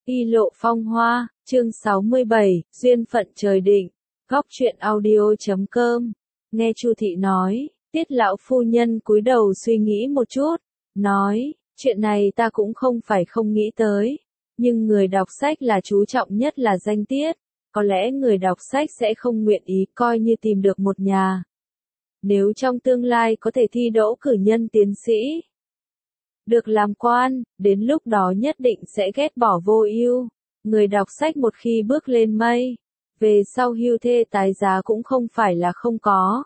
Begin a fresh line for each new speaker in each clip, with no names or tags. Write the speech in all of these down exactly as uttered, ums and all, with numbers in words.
Y lộ phong hoa, chương sáu mươi bảy, duyên phận trời định, góc truyện audio chấm com. Nghe Chu thị nói, Tiết lão phu nhân cúi đầu suy nghĩ một chút, nói, chuyện này ta cũng không phải không nghĩ tới, nhưng người đọc sách là chú trọng nhất là danh tiết, có lẽ người đọc sách sẽ không nguyện ý coi như tìm được một nhà. Nếu trong tương lai có thể thi đỗ cử nhân tiến sĩ, được làm quan, đến lúc đó nhất định sẽ ghét bỏ Vô Ưu. Người đọc sách một khi bước lên mây, về sau hưu thê tái giá cũng không phải là không có.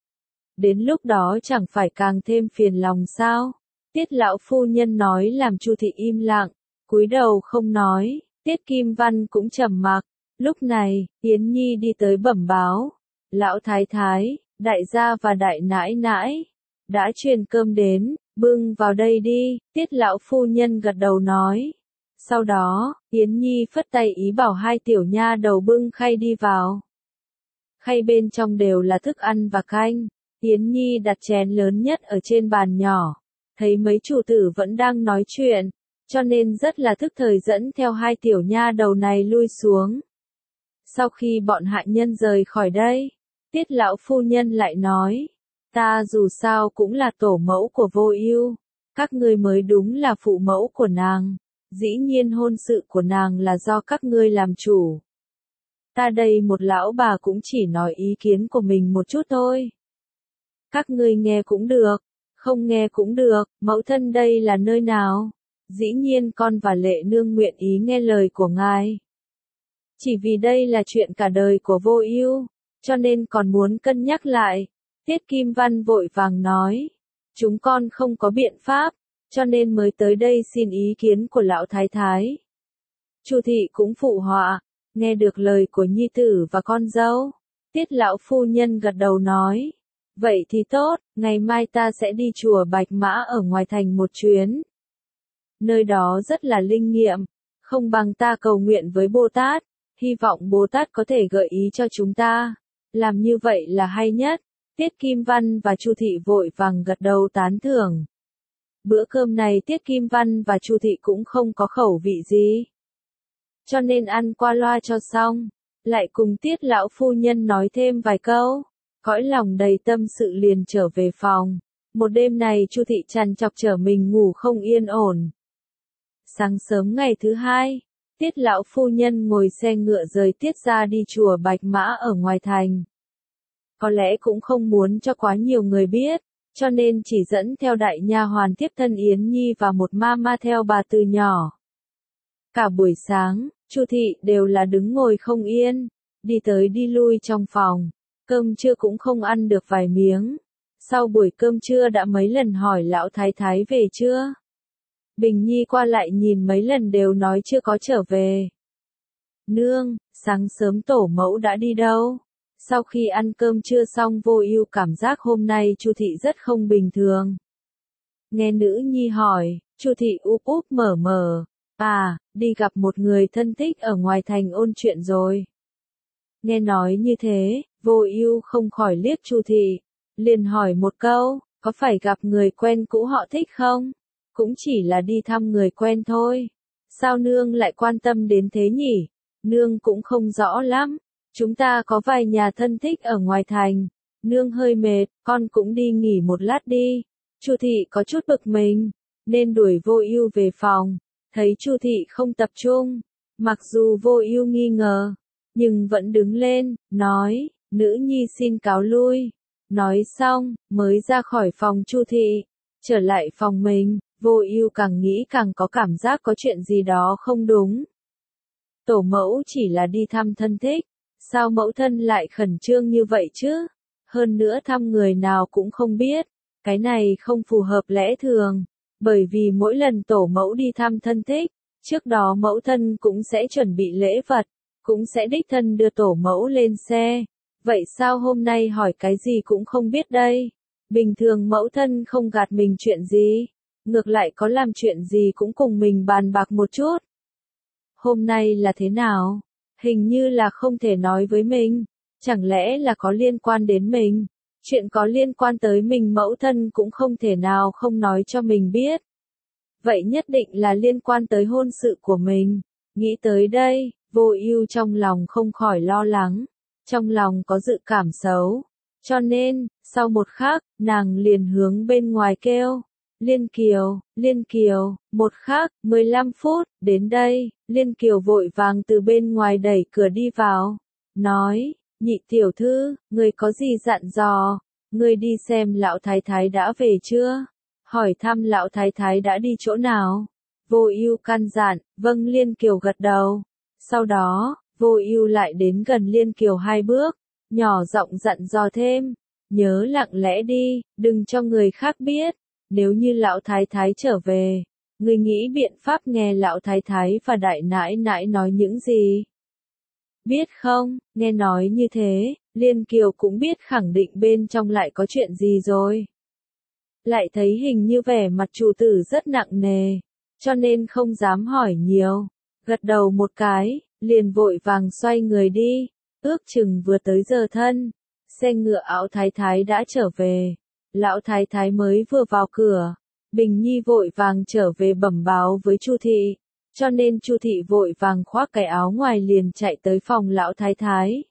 Đến lúc đó chẳng phải càng thêm phiền lòng sao? Tiết lão phu nhân nói làm Chu thị im lặng, cúi đầu không nói. Tiết Kim Văn cũng trầm mặc. Lúc này, Yến Nhi đi tới bẩm báo, lão thái thái, đại gia và đại nãi nãi đã truyền cơm đến, bưng vào đây đi. Tiết lão phu nhân gật đầu nói. Sau đó, Yến Nhi phất tay ý bảo hai tiểu nha đầu bưng khay đi vào. Khay bên trong đều là thức ăn và canh. Yến Nhi đặt chén lớn nhất ở trên bàn nhỏ, thấy mấy chủ tử vẫn đang nói chuyện, cho nên rất là thức thời dẫn theo hai tiểu nha đầu này lui xuống. Sau khi bọn hạ nhân rời khỏi đây, Tiết lão phu nhân lại nói, ta dù sao cũng là tổ mẫu của Vô Ưu, các ngươi mới đúng là phụ mẫu của nàng, dĩ nhiên hôn sự của nàng là do các ngươi làm chủ. Ta đây một lão bà cũng chỉ nói ý kiến của mình một chút thôi. Các ngươi nghe cũng được, không nghe cũng được, mẫu thân đây là nơi nào? Dĩ nhiên con và Lệ nương nguyện ý nghe lời của ngài. Chỉ vì đây là chuyện cả đời của Vô Ưu, cho nên còn muốn cân nhắc lại. Tiết Kim Văn vội vàng nói, chúng con không có biện pháp, cho nên mới tới đây xin ý kiến của lão thái thái. Chu thị cũng phụ họa, nghe được lời của nhi tử và con dâu. Tiết lão phu nhân gật đầu nói, vậy thì tốt, ngày mai ta sẽ đi chùa Bạch Mã ở ngoài thành một chuyến. Nơi đó rất là linh nghiệm, không bằng ta cầu nguyện với Bồ Tát, hy vọng Bồ Tát có thể gợi ý cho chúng ta. Làm như vậy là hay nhất. Tiết Kim Văn và Chu thị vội vàng gật đầu tán thưởng. Bữa cơm này Tiết Kim Văn và Chu thị cũng không có khẩu vị gì, cho nên ăn qua loa cho xong, lại cùng Tiết lão phu nhân nói thêm vài câu, cõi lòng đầy tâm sự liền trở về phòng. Một đêm này Chu thị trằn trọc trở mình ngủ không yên ổn. Sáng sớm ngày thứ hai, Tiết lão phu nhân ngồi xe ngựa rời Tiết ra đi chùa Bạch Mã ở ngoài thành. Có lẽ cũng không muốn cho quá nhiều người biết, cho nên chỉ dẫn theo đại nha hoàn tiếp thân Yến Nhi và một ma ma theo bà từ nhỏ. Cả buổi sáng, Chu thị đều là đứng ngồi không yên, đi tới đi lui trong phòng, cơm trưa cũng không ăn được vài miếng. Sau buổi cơm trưa đã mấy lần hỏi lão thái thái về chưa. Bình Nhi qua lại nhìn mấy lần đều nói chưa có trở về. Nương, sáng sớm tổ mẫu đã đi đâu? Sau khi ăn cơm trưa xong Vô Ưu cảm giác hôm nay Chu thị rất không bình thường. Nghe nữ nhi hỏi, Chu thị úp úp mở mở, à, đi gặp một người thân thích ở ngoài thành ôn chuyện rồi. Nghe nói như thế, Vô Ưu không khỏi liếc Chu thị, liền hỏi một câu, có phải gặp người quen cũ họ thích không? Cũng chỉ là đi thăm người quen thôi. Sao nương lại quan tâm đến thế nhỉ? Nương cũng không rõ lắm. Chúng ta có vài nhà thân thích ở ngoài thành. Nương hơi mệt, con cũng đi nghỉ một lát đi. Chu thị có chút bực mình, nên đuổi Vô Ưu về phòng. Thấy Chu thị không tập trung, mặc dù Vô Ưu nghi ngờ, nhưng vẫn đứng lên, nói, nữ nhi xin cáo lui. Nói xong, mới ra khỏi phòng Chu thị, trở lại phòng mình. Vô Ưu càng nghĩ càng có cảm giác có chuyện gì đó không đúng. Tổ mẫu chỉ là đi thăm thân thích, sao mẫu thân lại khẩn trương như vậy chứ? Hơn nữa thăm người nào cũng không biết, cái này không phù hợp lẽ thường, bởi vì mỗi lần tổ mẫu đi thăm thân thích, trước đó mẫu thân cũng sẽ chuẩn bị lễ vật, cũng sẽ đích thân đưa tổ mẫu lên xe. Vậy sao hôm nay hỏi cái gì cũng không biết đây? Bình thường mẫu thân không gạt mình chuyện gì, ngược lại có làm chuyện gì cũng cùng mình bàn bạc một chút. Hôm nay là thế nào? Hình như là không thể nói với mình, chẳng lẽ là có liên quan đến mình? Chuyện có liên quan tới mình mẫu thân cũng không thể nào không nói cho mình biết. Vậy nhất định là liên quan tới hôn sự của mình. Nghĩ tới đây, Vô Ưu trong lòng không khỏi lo lắng, trong lòng có dự cảm xấu. Cho nên, sau một khắc, nàng liền hướng bên ngoài kêu. Liên Kiều, Liên Kiều, một khắc, mười lăm phút, đến đây, Liên Kiều vội vàng từ bên ngoài đẩy cửa đi vào. Nói, nhị tiểu thư, người có gì dặn dò? Người đi xem lão thái thái đã về chưa? Hỏi thăm lão thái thái đã đi chỗ nào? Vô Ưu căn dặn, vâng Liên Kiều gật đầu. Sau đó, Vô Ưu lại đến gần Liên Kiều hai bước, nhỏ giọng dặn dò thêm, nhớ lặng lẽ đi, đừng cho người khác biết, nếu như lão thái thái trở về, người nghĩ biện pháp nghe lão thái thái và đại nãi nãi nói những gì. Biết không, nghe nói như thế, Liên Kiều cũng biết khẳng định bên trong lại có chuyện gì rồi. Lại thấy hình như vẻ mặt chủ tử rất nặng nề, cho nên không dám hỏi nhiều, gật đầu một cái, liền vội vàng xoay người đi, ước chừng vừa tới giờ thân, xe ngựa áo thái thái đã trở về, lão thái thái mới vừa vào cửa, Bình Nhi vội vàng trở về bẩm báo với Chu thị, cho nên Chu thị vội vàng khoác cái áo ngoài liền chạy tới phòng lão thái thái.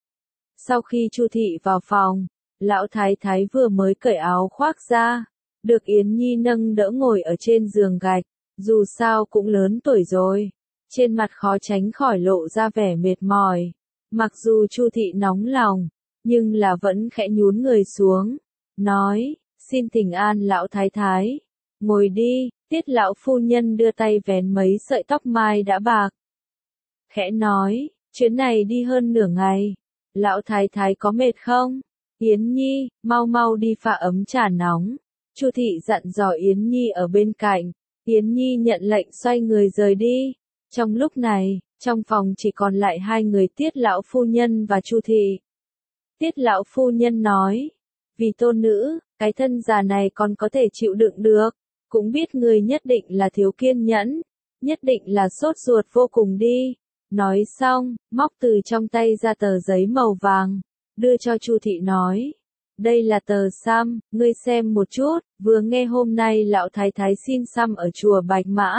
Sau khi Chu thị vào phòng, lão thái thái vừa mới cởi áo khoác ra, được Yến Nhi nâng đỡ ngồi ở trên giường gạch, dù sao cũng lớn tuổi rồi, trên mặt khó tránh khỏi lộ ra vẻ mệt mỏi. Mặc dù Chu thị nóng lòng, nhưng là vẫn khẽ nhún người xuống, nói, xin thỉnh an lão thái thái, ngồi đi, Tiết lão phu nhân đưa tay vén mấy sợi tóc mai đã bạc. Khẽ nói, chuyến này đi hơn nửa ngày, lão thái thái có mệt không? Yến Nhi, mau mau đi pha ấm trà nóng. Chu thị dặn dò Yến Nhi ở bên cạnh, Yến Nhi nhận lệnh xoay người rời đi. Trong lúc này, trong phòng chỉ còn lại hai người Tiết lão phu nhân và Chu thị. Tiết lão phu nhân nói, vì tôn nữ, cái thân già này còn có thể chịu đựng được, cũng biết người nhất định là thiếu kiên nhẫn, nhất định là sốt ruột vô cùng đi. Nói xong, móc từ trong tay ra tờ giấy màu vàng, đưa cho Chu thị nói, đây là tờ xăm, ngươi xem một chút, vừa nghe hôm nay lão thái thái xin xăm ở chùa Bạch Mã.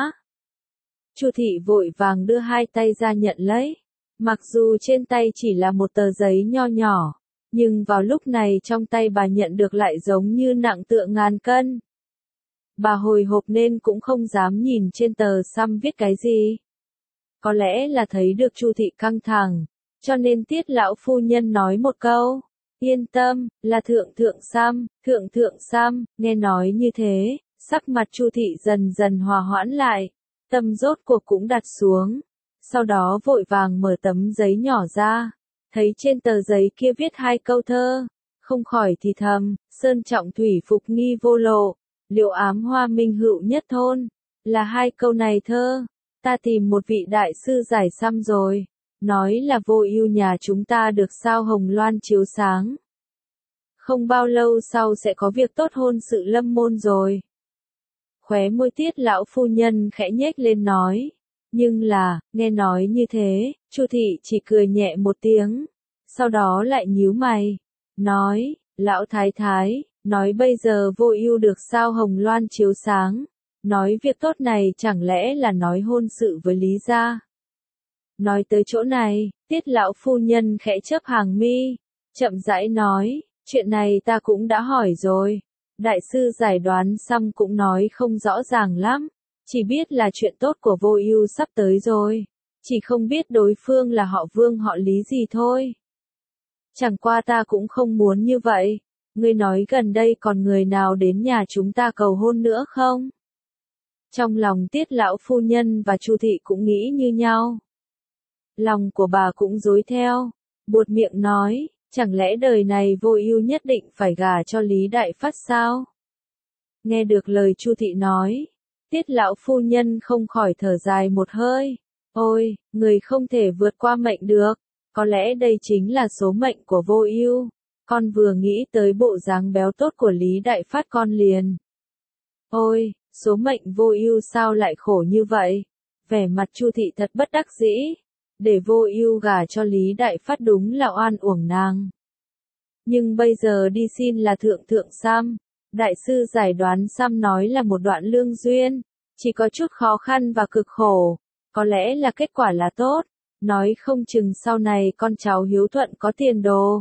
Chu thị vội vàng đưa hai tay ra nhận lấy, mặc dù trên tay chỉ là một tờ giấy nho nhỏ, nhưng vào lúc này trong tay bà nhận được lại giống như nặng tựa ngàn cân. Bà hồi hộp nên cũng không dám nhìn trên tờ xăm viết cái gì. Có lẽ là thấy được Chu thị căng thẳng, cho nên Tiết lão phu nhân nói một câu, yên tâm, là thượng thượng xăm, thượng thượng xăm. Nghe nói như thế, sắc mặt Chu thị dần dần hòa hoãn lại, tâm rốt cuộc cũng đặt xuống, sau đó vội vàng mở tấm giấy nhỏ ra, thấy trên tờ giấy kia viết hai câu thơ, không khỏi thì thầm, sơn trọng thủy phục nghi vô lộ, liệu ám hoa minh hữu nhất thôn, là hai câu này thơ, ta tìm một vị đại sư giải xăm rồi, nói là Vô Ưu nhà chúng ta được sao hồng loan chiếu sáng. Không bao lâu sau sẽ có việc tốt hôn sự lâm môn rồi. Khóe môi Tiết lão phu nhân khẽ nhếch lên nói, nhưng là, nghe nói như thế, Chu thị chỉ cười nhẹ một tiếng, sau đó lại nhíu mày, nói, lão thái thái, nói bây giờ Vô Ưu được sao hồng loan chiếu sáng, nói việc tốt này chẳng lẽ là nói hôn sự với Lý gia. Nói tới chỗ này, Tiết lão phu nhân khẽ chớp hàng mi, chậm rãi nói, chuyện này ta cũng đã hỏi rồi. Đại sư giải đoán xong cũng nói không rõ ràng lắm, chỉ biết là chuyện tốt của Vô Ưu sắp tới rồi, chỉ không biết đối phương là họ Vương họ Lý gì thôi. Chẳng qua ta cũng không muốn như vậy, ngươi nói gần đây còn người nào đến nhà chúng ta cầu hôn nữa không? Trong lòng Tiết lão phu nhân và Chu thị cũng nghĩ như nhau. Lòng của bà cũng rối theo, buột miệng nói, chẳng lẽ đời này Vô Ưu nhất định phải gả cho Lý Đại Phát sao? Nghe được lời Chu thị nói, Tiết lão phu nhân không khỏi thở dài một hơi, ôi, người không thể vượt qua mệnh được, có lẽ đây chính là số mệnh của Vô Ưu. Con vừa nghĩ tới bộ dáng béo tốt của Lý Đại Phát con liền. Ôi, số mệnh Vô Ưu sao lại khổ như vậy? Vẻ mặt Chu thị thật bất đắc dĩ, để Vô Ưu gả cho Lý Đại Phát đúng là oan uổng nàng. Nhưng bây giờ đi xin là thượng thượng xăm, đại sư giải đoán xăm nói là một đoạn lương duyên, chỉ có chút khó khăn và cực khổ, có lẽ là kết quả là tốt, nói không chừng sau này con cháu hiếu thuận có tiền đồ.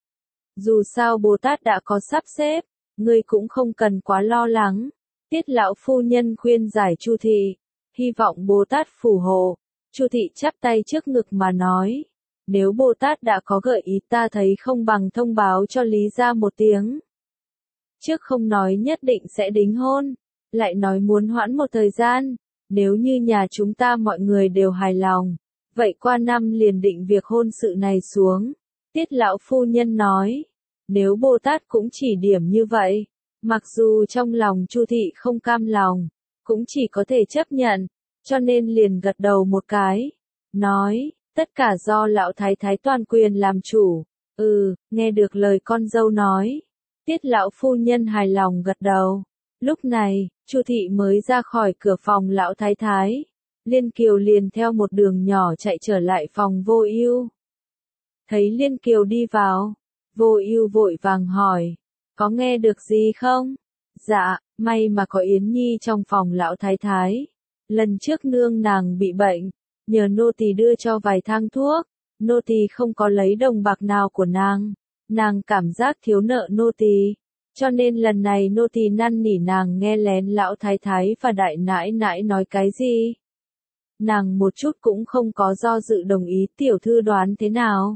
Dù sao Bồ Tát đã có sắp xếp, ngươi cũng không cần quá lo lắng. Tiết lão phu nhân khuyên giải Chu thị, hy vọng Bồ Tát phù hộ. Chu thị chắp tay trước ngực mà nói, nếu Bồ Tát đã có gợi ý ta thấy không bằng thông báo cho Lý gia một tiếng. Trước không nói nhất định sẽ đính hôn, lại nói muốn hoãn một thời gian, nếu như nhà chúng ta mọi người đều hài lòng, vậy qua năm liền định việc hôn sự này xuống. Tiết lão phu nhân nói, nếu Bồ Tát cũng chỉ điểm như vậy, mặc dù trong lòng Chu thị không cam lòng, cũng chỉ có thể chấp nhận, cho nên liền gật đầu một cái, nói, tất cả do lão thái thái toàn quyền làm chủ. Ừ, nghe được lời con dâu nói, Tiết lão phu nhân hài lòng gật đầu. Lúc này, Chu thị mới ra khỏi cửa phòng lão thái thái, Liên Kiều liền theo một đường nhỏ chạy trở lại phòng Vô Ưu. Thấy Liên Kiều đi vào, Vô Ưu vội vàng hỏi, có nghe được gì không? Dạ, may mà có Yến Nhi trong phòng lão thái thái. Lần trước nương nàng bị bệnh, nhờ nô tỳ đưa cho vài thang thuốc, nô tỳ không có lấy đồng bạc nào của nàng, nàng cảm giác thiếu nợ nô tỳ, cho nên lần này nô tỳ năn nỉ nàng nghe lén lão thái thái và đại nãi nãi nói cái gì. Nàng một chút cũng không có do dự đồng ý, tiểu thư đoán thế nào?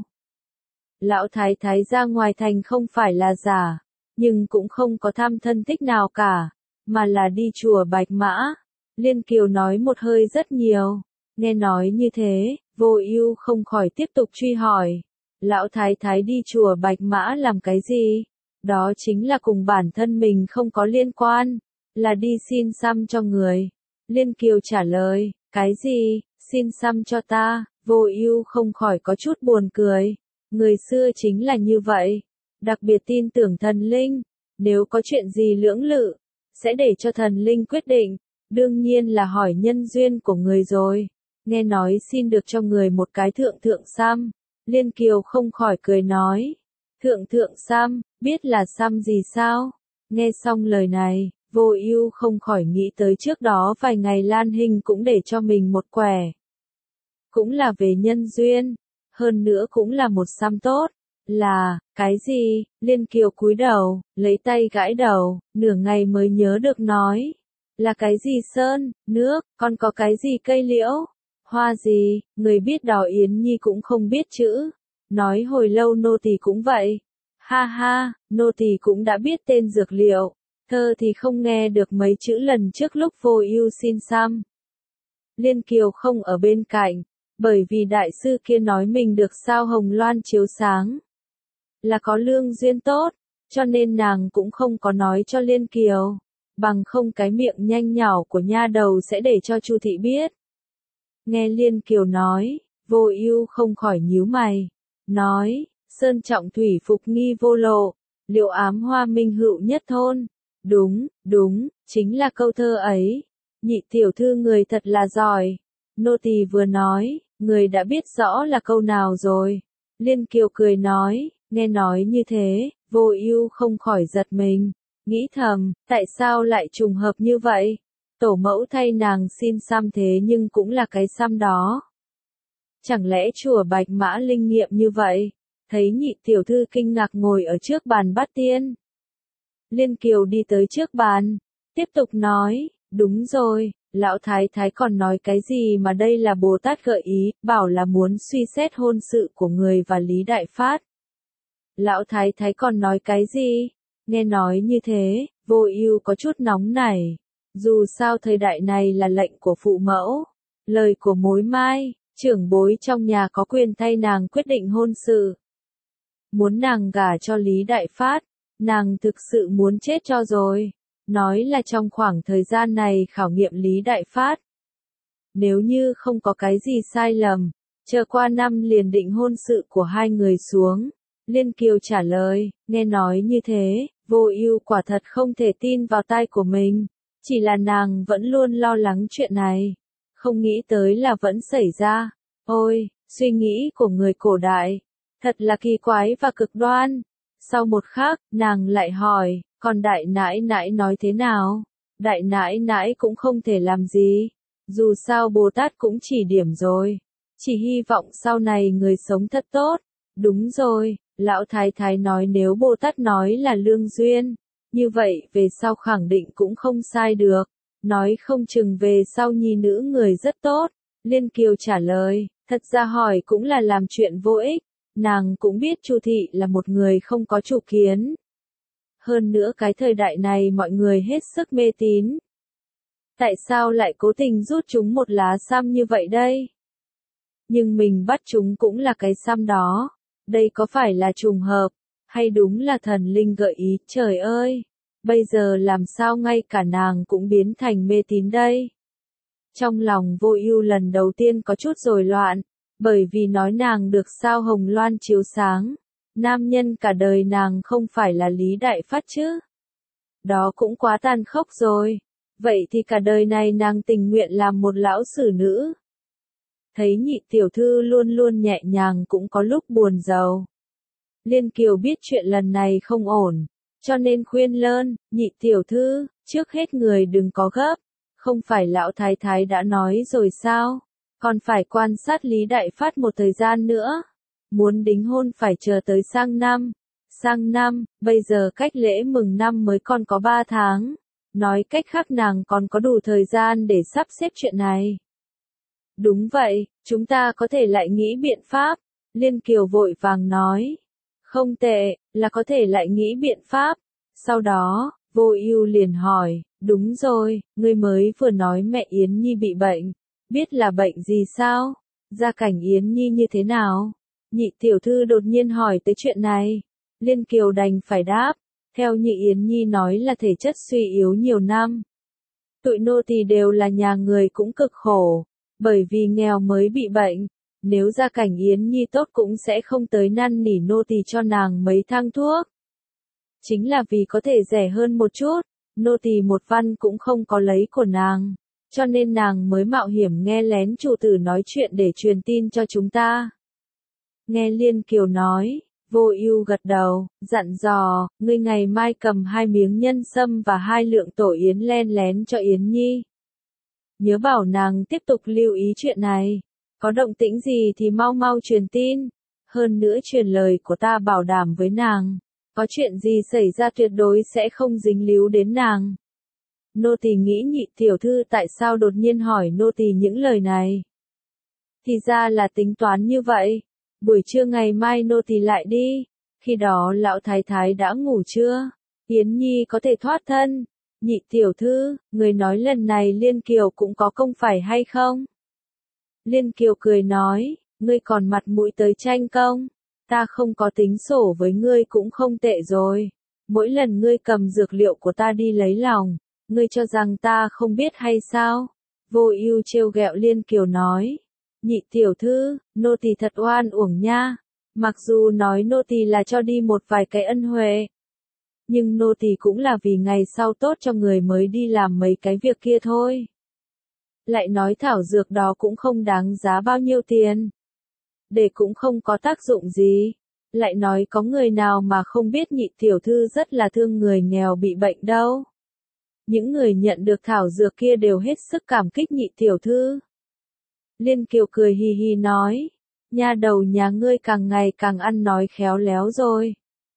Lão thái thái ra ngoài thành không phải là giả, nhưng cũng không có thăm thân thích nào cả, mà là đi chùa Bạch Mã. Liên Kiều nói một hơi rất nhiều, nghe nói như thế, Vô Ưu không khỏi tiếp tục truy hỏi, lão thái thái đi chùa Bạch Mã làm cái gì? Đó chính là cùng bản thân mình không có liên quan, là đi xin xăm cho người. Liên Kiều trả lời, cái gì, xin xăm cho ta? Vô Ưu không khỏi có chút buồn cười, người xưa chính là như vậy, đặc biệt tin tưởng thần linh, nếu có chuyện gì lưỡng lự, sẽ để cho thần linh quyết định, đương nhiên là hỏi nhân duyên của người rồi. Nghe nói xin được cho người một cái thượng thượng xăm, Liên Kiều không khỏi cười nói, thượng thượng xăm, biết là xăm gì sao? Nghe xong lời này, Vô Ưu không khỏi nghĩ tới trước đó vài ngày Lan Hinh cũng để cho mình một quẻ. Cũng là về nhân duyên, hơn nữa cũng là một xăm tốt. Là, cái gì? Liên Kiều cúi đầu, lấy tay gãi đầu, nửa ngày mới nhớ được nói. Là cái gì sơn, nước, còn có cái gì cây liễu, hoa gì, người biết đó Yến Nhi cũng không biết chữ. Nói hồi lâu nô tỳ cũng vậy. Ha ha, nô tỳ cũng đã biết tên dược liệu, thơ thì không nghe được mấy chữ lần trước lúc Vô Ưu xin xăm. Liên Kiều không ở bên cạnh, bởi vì đại sư kia nói mình được sao hồng loan chiếu sáng, là có lương duyên tốt, cho nên nàng cũng không có nói cho Liên Kiều, bằng không cái miệng nhanh nhảu của nha đầu sẽ để cho Chu thị biết. Nghe Liên Kiều nói, Vô Ưu không khỏi nhíu mày, nói, sơn trọng thủy phục nghi vô lộ, liệu ám hoa minh hữu nhất thôn. Đúng, đúng, chính là câu thơ ấy. Nhị tiểu thư người thật là giỏi. Nô tỳ vừa nói, người đã biết rõ là câu nào rồi. Liên Kiều cười nói, nghe nói như thế, Vô Ưu không khỏi giật mình, nghĩ thầm, tại sao lại trùng hợp như vậy? Tổ mẫu thay nàng xin xăm thế nhưng cũng là cái xăm đó. Chẳng lẽ chùa Bạch Mã linh nghiệm như vậy? Thấy nhị tiểu thư kinh ngạc ngồi ở trước bàn bát tiên. Liên Kiều đi tới trước bàn, tiếp tục nói, đúng rồi, lão thái thái còn nói cái gì mà đây là Bồ Tát gợi ý, bảo là muốn suy xét hôn sự của người và Lý Đại Phát. Lão thái thái còn nói cái gì? Nghe nói như thế, Vô Ưu có chút nóng nảy. Dù sao thời đại này là lệnh của phụ mẫu, lời của mối mai, trưởng bối trong nhà có quyền thay nàng quyết định hôn sự. Muốn nàng gả cho Lý Đại Phát, nàng thực sự muốn chết cho rồi. Nói là trong khoảng thời gian này khảo nghiệm Lý Đại Phát. Nếu như không có cái gì sai lầm, chờ qua năm liền định hôn sự của hai người xuống. Liên Kiều trả lời, nghe nói như thế, Vô Ưu quả thật không thể tin vào tai của mình. Chỉ là nàng vẫn luôn lo lắng chuyện này, không nghĩ tới là vẫn xảy ra. Ôi, suy nghĩ của người cổ đại, thật là kỳ quái và cực đoan. Sau một khắc, nàng lại hỏi, còn đại nãi nãi nói thế nào? Đại nãi nãi cũng không thể làm gì. Dù sao Bồ Tát cũng chỉ điểm rồi. Chỉ hy vọng sau này người sống thật tốt. Đúng rồi, Lão Thái Thái nói nếu Bồ Tát nói là lương duyên, như vậy về sau khẳng định cũng không sai được. Nói không chừng về sau nhi nữ người rất tốt. Liên Kiều trả lời, thật ra hỏi cũng là làm chuyện vô ích. Nàng cũng biết Chu Thị là một người không có chủ kiến. Hơn nữa cái thời đại này mọi người hết sức mê tín. Tại sao lại cố tình rút chúng một lá xăm như vậy đây? Nhưng mình bắt chúng cũng là cái xăm đó. Đây có phải là trùng hợp, hay đúng là thần linh gợi ý, trời ơi! Bây giờ làm sao ngay cả nàng cũng biến thành mê tín đây? Trong lòng Vô Ưu lần đầu tiên có chút rối loạn, bởi vì nói nàng được sao hồng loan chiếu sáng. Nam nhân cả đời nàng không phải là Lý Đại Phát chứ? Đó cũng quá tàn khốc rồi. Vậy thì cả đời này nàng tình nguyện làm một lão sử nữ. Thấy nhị tiểu thư luôn luôn nhẹ nhàng cũng có lúc buồn rầu. Liên Kiều biết chuyện lần này không ổn, cho nên khuyên lơn, nhị tiểu thư, trước hết người đừng có gấp. Không phải lão thái thái đã nói rồi sao? Còn phải quan sát Lý Đại Phát một thời gian nữa. Muốn đính hôn phải chờ tới sang năm. Sang năm, bây giờ cách lễ mừng năm mới còn có ba tháng. Nói cách khác nàng còn có đủ thời gian để sắp xếp chuyện này. Đúng vậy, chúng ta có thể lại nghĩ biện pháp. Liên Kiều vội vàng nói. Không tệ, là có thể lại nghĩ biện pháp. Sau đó, Vô Ưu liền hỏi, đúng rồi, ngươi mới vừa nói mẹ Yến Nhi bị bệnh. Biết là bệnh gì sao? Gia cảnh Yến Nhi như thế nào? Nhị tiểu thư đột nhiên hỏi tới chuyện này. Liên Kiều đành phải đáp. Theo Nhị Yến Nhi nói là thể chất suy yếu nhiều năm. Tụi nô tỳ đều là nhà người cũng cực khổ. Bởi vì nghèo mới bị bệnh. Nếu gia cảnh Yến Nhi tốt cũng sẽ không tới năn nỉ nô tỳ cho nàng mấy thang thuốc. Chính là vì có thể rẻ hơn một chút. Nô tỳ một văn cũng không có lấy của nàng. Cho nên nàng mới mạo hiểm nghe lén chủ tử nói chuyện để truyền tin cho chúng ta. Nghe Liên Kiều nói, Vô Ưu gật đầu, dặn dò, ngươi ngày mai cầm hai miếng nhân sâm và hai lượng tổ yến len lén cho Yến Nhi. Nhớ bảo nàng tiếp tục lưu ý chuyện này. Có động tĩnh gì thì mau mau truyền tin. Hơn nữa truyền lời của ta bảo đảm với nàng. Có chuyện gì xảy ra tuyệt đối sẽ không dính líu đến nàng. Nô tỳ nghĩ nhị tiểu thư tại sao đột nhiên hỏi nô tỳ những lời này. Thì ra là tính toán như vậy. Buổi trưa ngày mai nô tỳ lại đi. Khi đó lão thái thái đã ngủ chưa? Yến Nhi có thể thoát thân. Nhị tiểu thư, người nói lần này Liên Kiều cũng có công phải hay không? Liên Kiều cười nói, ngươi còn mặt mũi tới tranh công. Ta không có tính sổ với ngươi cũng không tệ rồi. Mỗi lần ngươi cầm dược liệu của ta đi lấy lòng, ngươi cho rằng ta không biết hay sao? Vô Ưu trêu ghẹo Liên Kiều nói. Nhị tiểu thư, nô tỳ thật oan uổng nha. Mặc dù nói nô tỳ là cho đi một vài cái ân huệ. Nhưng nô tỳ cũng là vì ngày sau tốt cho người mới đi làm mấy cái việc kia thôi. Lại nói thảo dược đó cũng không đáng giá bao nhiêu tiền. Để cũng không có tác dụng gì. Lại nói có người nào mà không biết nhị tiểu thư rất là thương người nghèo bị bệnh đâu. Những người nhận được thảo dược kia đều hết sức cảm kích nhị tiểu thư. Liên Kiều cười hì hì nói, nha đầu nhà ngươi càng ngày càng ăn nói khéo léo rồi.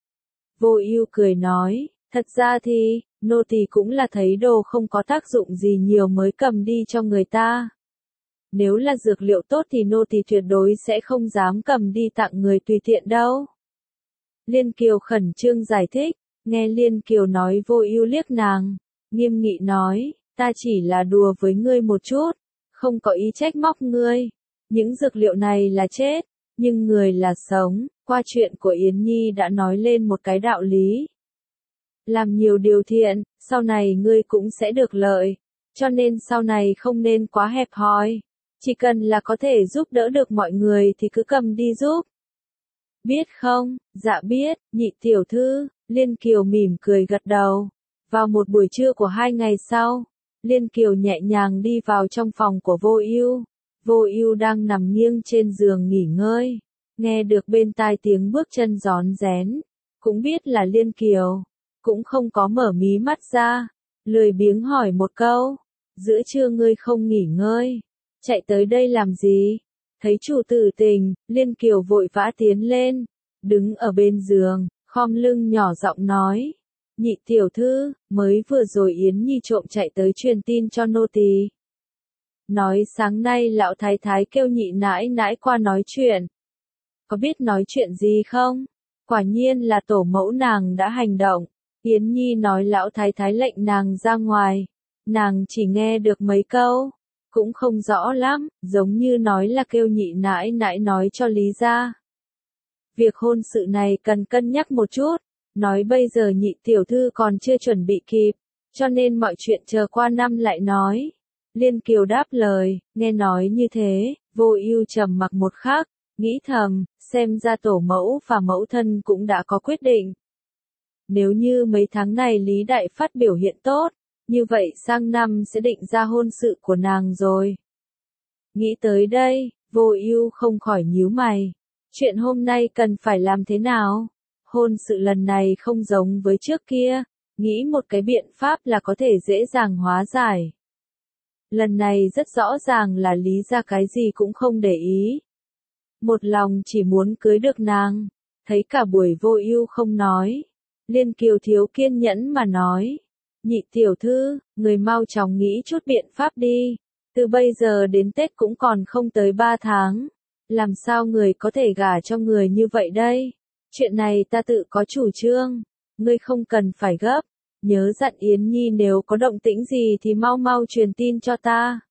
Vô Ưu cười nói, thật ra thì, nô tỳ cũng là thấy đồ không có tác dụng gì nhiều mới cầm đi cho người ta. Nếu là dược liệu tốt thì nô tỳ tuyệt đối sẽ không dám cầm đi tặng người tùy tiện đâu. Liên Kiều khẩn trương giải thích, nghe Liên Kiều nói Vô Ưu liếc nàng, nghiêm nghị nói, ta chỉ là đùa với ngươi một chút, không có ý trách móc ngươi. Những dược liệu này là chết, nhưng người là sống. Qua chuyện của Yến Nhi đã nói lên một cái đạo lý. Làm nhiều điều thiện, sau này ngươi cũng sẽ được lợi. Cho nên sau này không nên quá hẹp hòi. Chỉ cần là có thể giúp đỡ được mọi người thì cứ cầm đi giúp. Biết không? Dạ biết, nhị tiểu thư. Liên Kiều mỉm cười gật đầu. Vào một buổi trưa của hai ngày sau, Liên Kiều nhẹ nhàng đi vào trong phòng của Vô Ưu. Vô Ưu đang nằm nghiêng trên giường nghỉ ngơi. Nghe được bên tai tiếng bước chân rón rén, cũng biết là Liên Kiều, cũng không có mở mí mắt ra, lười biếng hỏi một câu, giữa trưa ngươi không nghỉ ngơi, chạy tới đây làm gì? Thấy chủ tử tình, Liên Kiều vội vã tiến lên, đứng ở bên giường, khom lưng nhỏ giọng nói. Nhị tiểu thư, mới vừa rồi Yến Nhi trộm chạy tới truyền tin cho nô tỳ. Nói sáng nay lão thái thái kêu nhị nãi nãi qua nói chuyện. Có biết nói chuyện gì không? Quả nhiên là tổ mẫu nàng đã hành động. Yến Nhi nói lão thái thái lệnh nàng ra ngoài. Nàng chỉ nghe được mấy câu. Cũng không rõ lắm, giống như nói là kêu nhị nãi nãi nói cho Lý gia. Việc hôn sự này cần cân nhắc một chút. Nói bây giờ nhị tiểu thư còn chưa chuẩn bị kịp. Cho nên mọi chuyện chờ qua năm lại nói. Liên Kiều đáp lời, nghe nói như thế, Vô Ưu trầm mặc một khắc, nghĩ thầm, xem ra tổ mẫu và mẫu thân cũng đã có quyết định. Nếu như mấy tháng này Lý Đại Phát biểu hiện tốt, như vậy sang năm sẽ định ra hôn sự của nàng rồi. Nghĩ tới đây, Vô Ưu không khỏi nhíu mày. Chuyện hôm nay cần phải làm thế nào? Hôn sự lần này không giống với trước kia, nghĩ một cái biện pháp là có thể dễ dàng hóa giải. Lần này rất rõ ràng là Lý gia cái gì cũng không để ý. Một lòng chỉ muốn cưới được nàng, thấy cả buổi Vô Ưu không nói. Liên Kiều thiếu kiên nhẫn mà nói, nhị tiểu thư, người mau chóng nghĩ chút biện pháp đi, từ bây giờ đến Tết cũng còn không tới ba tháng, làm sao người có thể gả cho người như vậy đây? Chuyện này ta tự có chủ trương, ngươi không cần phải gấp. Nhớ dặn Yến Nhi nếu có động tĩnh gì thì mau mau truyền tin cho ta.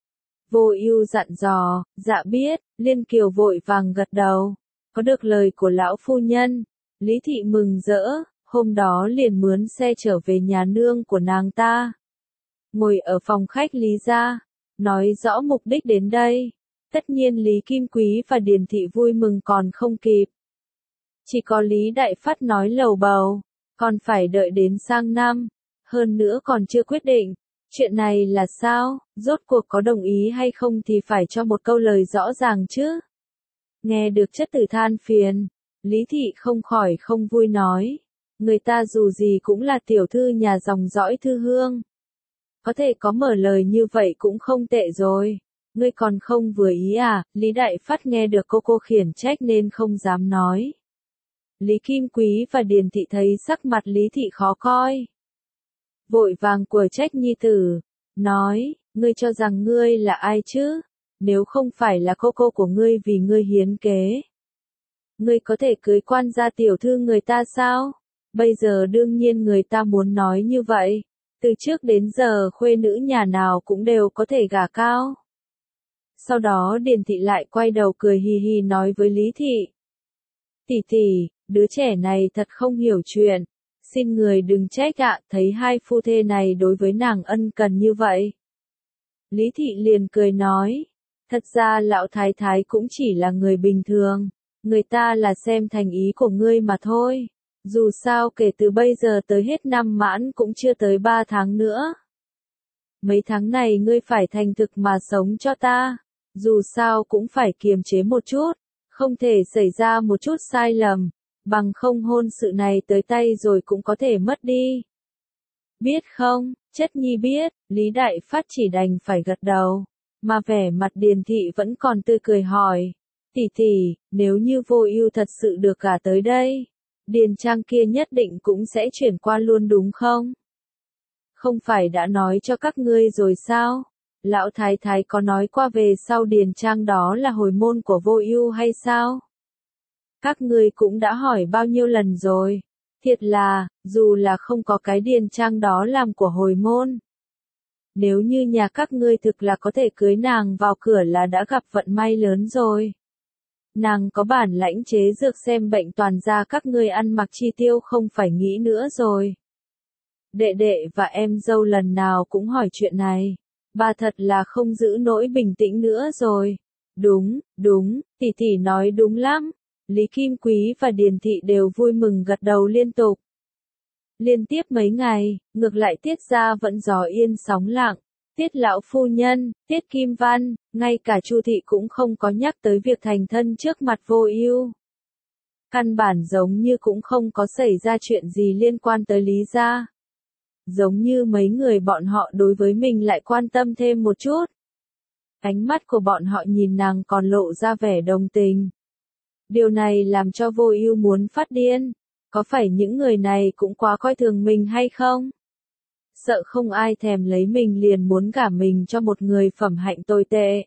Vô Ưu dặn dò, dạ biết, Liên Kiều vội vàng gật đầu. Có được lời của lão phu nhân, Lý thị mừng rỡ, hôm đó liền mướn xe trở về nhà nương của nàng ta. Ngồi ở phòng khách Lý gia, nói rõ mục đích đến đây. Tất nhiên Lý Kim Quý và Điền thị vui mừng còn không kịp. Chỉ có Lý Đại Phát nói lầu bầu. Còn phải đợi đến sang năm, hơn nữa còn chưa quyết định, chuyện này là sao, rốt cuộc có đồng ý hay không thì phải cho một câu lời rõ ràng chứ. Nghe được chất tử than phiền, Lý thị không khỏi không vui nói, người ta dù gì cũng là tiểu thư nhà dòng dõi Thư Hương. Có thể có mở lời như vậy cũng không tệ rồi, ngươi còn không vừa ý à, Lý Đại Phát nghe được cô cô khiển trách nên không dám nói. Lý Kim Quý và Điền thị thấy sắc mặt Lý thị khó coi. Vội vàng của trách nhi tử, nói, ngươi cho rằng ngươi là ai chứ, nếu không phải là cô cô của ngươi vì ngươi hiến kế. Ngươi có thể cưới quan gia tiểu thư người ta sao? Bây giờ đương nhiên người ta muốn nói như vậy, từ trước đến giờ khuê nữ nhà nào cũng đều có thể gả cao. Sau đó Điền thị lại quay đầu cười hì hì nói với Lý thị. Tỷ tỷ, đứa trẻ này thật không hiểu chuyện, xin người đừng trách ạ, thấy hai phu thê này đối với nàng ân cần như vậy. Lý thị liền cười nói, thật ra lão thái thái cũng chỉ là người bình thường, người ta là xem thành ý của ngươi mà thôi, dù sao kể từ bây giờ tới hết năm mãn cũng chưa tới ba tháng nữa. Mấy tháng này ngươi phải thành thực mà sống cho ta, dù sao cũng phải kiềm chế một chút, không thể xảy ra một chút sai lầm. Bằng không hôn sự này tới tay rồi cũng có thể mất đi. Biết không, chất nhi biết, Lý Đại Phát chỉ đành phải gật đầu, mà vẻ mặt Điền thị vẫn còn tươi cười hỏi, tỷ tỷ, nếu như Vô Ưu thật sự được gả tới đây, Điền Trang kia nhất định cũng sẽ chuyển qua luôn đúng không? Không phải đã nói cho các ngươi rồi sao? Lão thái thái có nói qua về sau Điền Trang đó là hồi môn của Vô Ưu hay sao? Các ngươi cũng đã hỏi bao nhiêu lần rồi, thiệt là, dù là không có cái Điền Trang đó làm của hồi môn. Nếu như nhà các ngươi thực là có thể cưới nàng vào cửa là đã gặp vận may lớn rồi. Nàng có bản lãnh chế dược xem bệnh toàn gia các ngươi ăn mặc chi tiêu không phải nghĩ nữa rồi. Đệ đệ và em dâu lần nào cũng hỏi chuyện này, bà thật là không giữ nổi bình tĩnh nữa rồi. Đúng, đúng, tỷ tỷ nói đúng lắm. Lý Kim Quý và Điền thị đều vui mừng gật đầu liên tục. Liên tiếp mấy ngày, ngược lại Tiết gia vẫn gió yên sóng lặng. Tiết lão phu nhân, Tiết Kim Văn, ngay cả Chu thị cũng không có nhắc tới việc thành thân trước mặt Vô Ưu. Căn bản giống như cũng không có xảy ra chuyện gì liên quan tới Lý gia. giống như mấy người bọn họ đối với mình lại quan tâm thêm một chút. Ánh mắt của bọn họ nhìn nàng còn lộ ra vẻ đồng tình. Điều này làm cho Vô Ưu muốn phát điên. Có phải những người này cũng quá coi thường mình hay không? Sợ không ai thèm lấy mình liền muốn gả mình cho một người phẩm hạnh tồi tệ.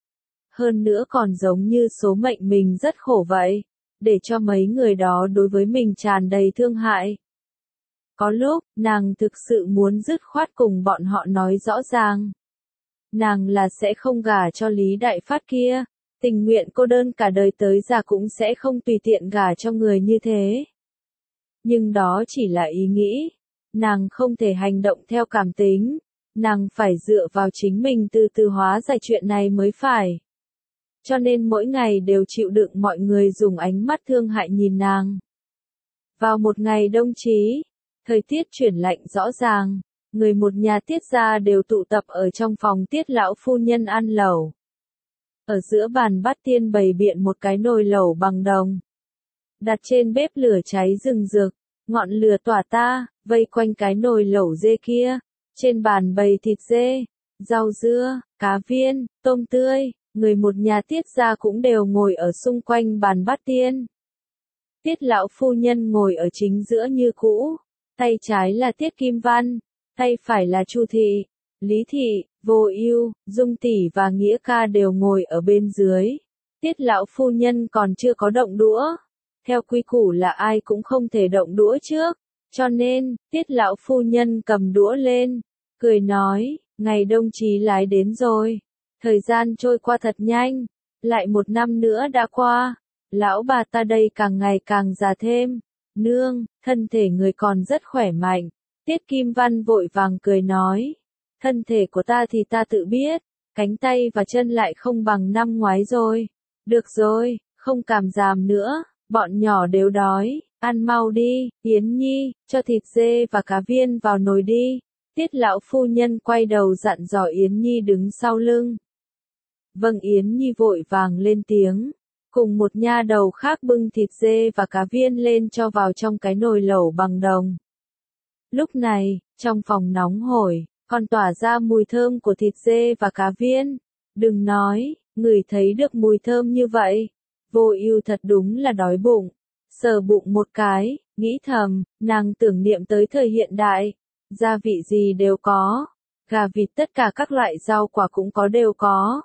Hơn nữa còn giống như số mệnh mình rất khổ vậy, để cho mấy người đó đối với mình tràn đầy thương hại. Có lúc, nàng thực sự muốn dứt khoát cùng bọn họ nói rõ ràng. Nàng là sẽ không gả cho Lý Đại Phát kia, tình nguyện cô đơn cả đời tới già cũng sẽ không tùy tiện gả cho người như thế. Nhưng đó chỉ là ý nghĩ, nàng không thể hành động theo cảm tính, nàng phải dựa vào chính mình từ từ hóa giải chuyện này mới phải. Cho nên mỗi ngày đều chịu đựng mọi người dùng ánh mắt thương hại nhìn nàng. Vào một ngày đông chí, thời tiết chuyển lạnh rõ ràng, người một nhà Tiết gia đều tụ tập ở trong phòng Tiết lão phu nhân ăn lẩu. Ở giữa bàn bát tiên bày biện một cái nồi lẩu bằng đồng. Đặt trên bếp lửa cháy rừng rực, ngọn lửa tỏa ta, vây quanh cái nồi lẩu dê kia. Trên bàn bày thịt dê, rau dưa, cá viên, tôm tươi, người một nhà Tiết gia cũng đều ngồi ở xung quanh bàn bát tiên. Tiết lão phu nhân ngồi ở chính giữa như cũ, tay trái là Tiết Kim Văn, tay phải là Chu Thị, Lý Thị, Vô Ưu, Dung Tỷ và Nghĩa Ca đều ngồi ở bên dưới. Tiết lão phu nhân còn chưa có động đũa. Theo quy củ là ai cũng không thể động đũa trước, cho nên, Tiết lão phu nhân cầm đũa lên, cười nói, ngày đông chí lái đến rồi. Thời gian trôi qua thật nhanh, lại một năm nữa đã qua, lão bà ta đây càng ngày càng già thêm. Nương, thân thể người còn rất khỏe mạnh. Tiết Kim Văn vội vàng cười nói, thân thể của ta thì ta tự biết, cánh tay và chân lại không bằng năm ngoái rồi. Được rồi, không cảm giảm nữa, bọn nhỏ đều đói, ăn mau đi, Yến Nhi, cho thịt dê và cá viên vào nồi đi. Tiết lão phu nhân quay đầu dặn dò Yến Nhi đứng sau lưng. Vâng, Yến Nhi vội vàng lên tiếng, cùng một nha đầu khác bưng thịt dê và cá viên lên cho vào trong cái nồi lẩu bằng đồng. Lúc này, trong phòng nóng hổi, còn tỏa ra mùi thơm của thịt dê và cá viên. Đừng nói, ngửi thấy được mùi thơm như vậy. Vô Ưu thật đúng là đói bụng. Sờ bụng một cái, nghĩ thầm, nàng tưởng niệm tới thời hiện đại. Gia vị gì đều có. Gà vịt tất cả các loại rau quả cũng có đều có.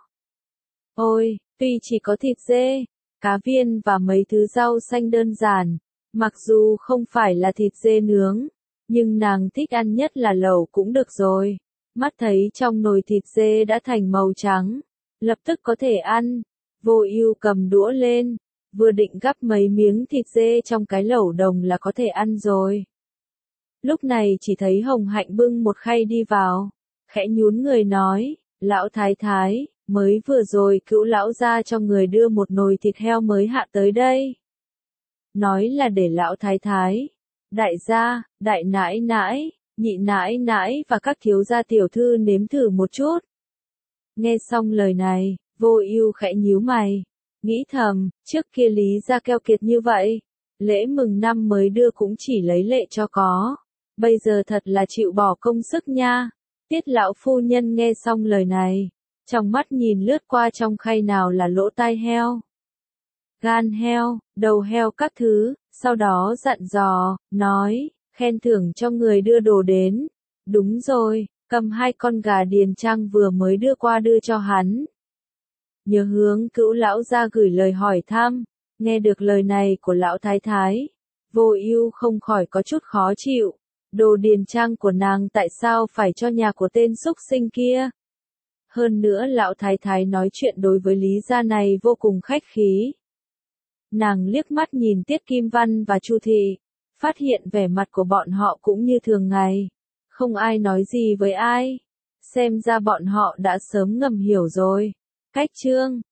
Ôi, tuy chỉ có thịt dê, cá viên và mấy thứ rau xanh đơn giản, mặc dù không phải là thịt dê nướng, nhưng nàng thích ăn nhất là lẩu cũng được rồi. Mắt thấy trong nồi thịt dê đã thành màu trắng, lập tức có thể ăn. Vô Ưu cầm đũa lên, vừa định gắp mấy miếng thịt dê trong cái lẩu đồng là có thể ăn rồi. Lúc này chỉ thấy Hồng Hạnh bưng một khay đi vào, khẽ nhún người nói, lão thái thái, mới vừa rồi Cữu lão gia cho người đưa một nồi thịt heo mới hạ tới đây. Nói là để lão thái thái, đại gia, đại nãi nãi, nhị nãi nãi và các thiếu gia tiểu thư nếm thử một chút. Nghe xong lời này, Vô Ưu khẽ nhíu mày, nghĩ thầm, trước kia Lý gia keo kiệt như vậy, lễ mừng năm mới đưa cũng chỉ lấy lệ cho có, bây giờ thật là chịu bỏ công sức nha. Tiết lão phu nhân nghe xong lời này, trong mắt nhìn lướt qua trong khay nào là lỗ tai heo, gan heo, đầu heo các thứ, sau đó dặn dò, nói, khen thưởng cho người đưa đồ đến. Đúng rồi, cầm hai con gà Điền Trang vừa mới đưa qua đưa cho hắn. Nhớ hướng Cữu lão gia gửi lời hỏi thăm. Nghe được lời này của lão thái thái, Vô Ưu không khỏi có chút khó chịu. Đồ Điền Trang của nàng tại sao phải cho nhà của tên xúc sinh kia? Hơn nữa lão thái thái nói chuyện đối với Lý gia này vô cùng khách khí. Nàng liếc mắt nhìn Tiết Kim Văn và Chu Thị, phát hiện vẻ mặt của bọn họ cũng như thường ngày, không ai nói gì với ai. Xem ra bọn họ đã sớm ngầm hiểu rồi. Cách chương